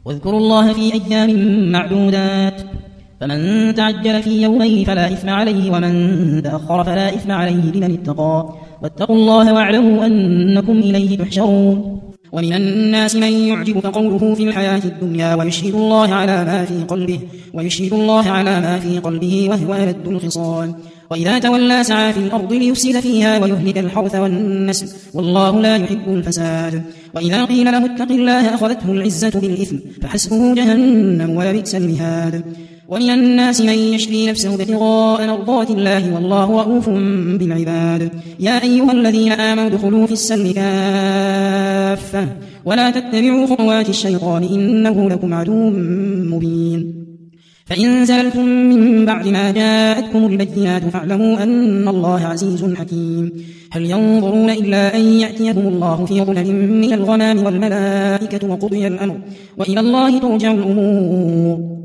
واذكروا الله في أيام معدودات فمن تعجل في يومين فلا إثم عليه ومن تأخر فلا إثم عليه لمن اتقى واتقوا الله واعلموا أنكم إليه تحشرون. ومن الناس من يعجبك قوله في الحياة الدنيا ويشهد الله على ما في قلبه وهو ألد الخصام وإذا تولى سعى في الأرض ليفسد فيها ويهلك الحرث والنسل والله لا يحب الفساد. وإذا قيل له اتق الله أخذته العزة بالإثم فحسبه جهنم ولبئس المهاد. ومن الناس من يشري نفسه ابتغاء مرضات الله والله رؤوف بالعباد. يا أيها الذين آمنوا ادخلوا في السلم كافة ولا تتبعوا خطوات الشيطان إنه لكم عدو مبين. فإن زللتم من بعد ما جاءتكم البينات فاعلموا أن الله عزيز حكيم. هل ينظرون إلا أن يأتيهم الله في ظلل من الغمام والملائكة وقضي الأمر وإلى الله ترجع الأمور.